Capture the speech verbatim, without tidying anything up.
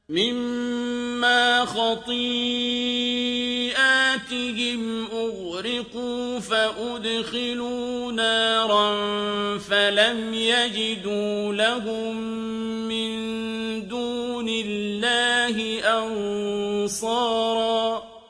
مِّمَّا خَطِيئَاتِهِمْ أُغْرِقُوا فَأُدْخِلُوا نَارًا فَلَمْ يَجِدُوا لَهُم مِّن دُونِ اللَّهِ أَنصَارًا